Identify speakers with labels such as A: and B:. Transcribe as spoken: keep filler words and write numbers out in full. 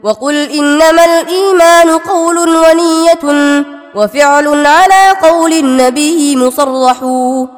A: وقل إنما الإيمان قول ونية وفعل على قول النبي مصرح